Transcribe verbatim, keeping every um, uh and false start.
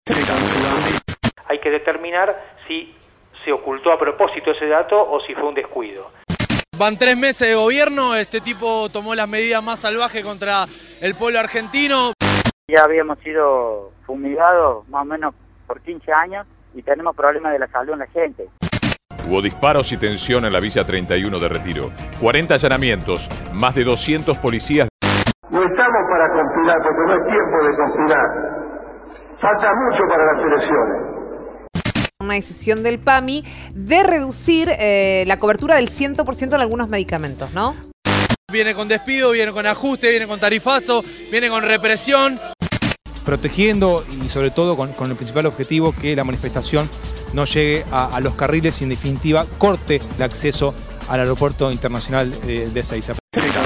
Hay que determinar si se ocultó a propósito ese dato o si fue un descuido. Van tres meses de gobierno, este tipo tomó las medidas más salvajes contra el pueblo argentino. Ya habíamos sido fumigados más o menos por quince años y tenemos problemas de la salud en la gente. Hubo disparos y tensión en la Villa treinta y uno de Retiro. cuarenta allanamientos, más de doscientos policías. No estamos para conspirar, porque no es tiempo de conspirar. Falta mucho para las elecciones. Una decisión del P A M I de reducir eh, la cobertura del cien por ciento en algunos medicamentos, ¿no? Viene con despido, viene con ajuste, viene con tarifazo, viene con represión. Protegiendo y sobre todo con, con el principal objetivo que la manifestación no llegue a, a los carriles y en definitiva corte el acceso al aeropuerto internacional eh, de Ezeiza.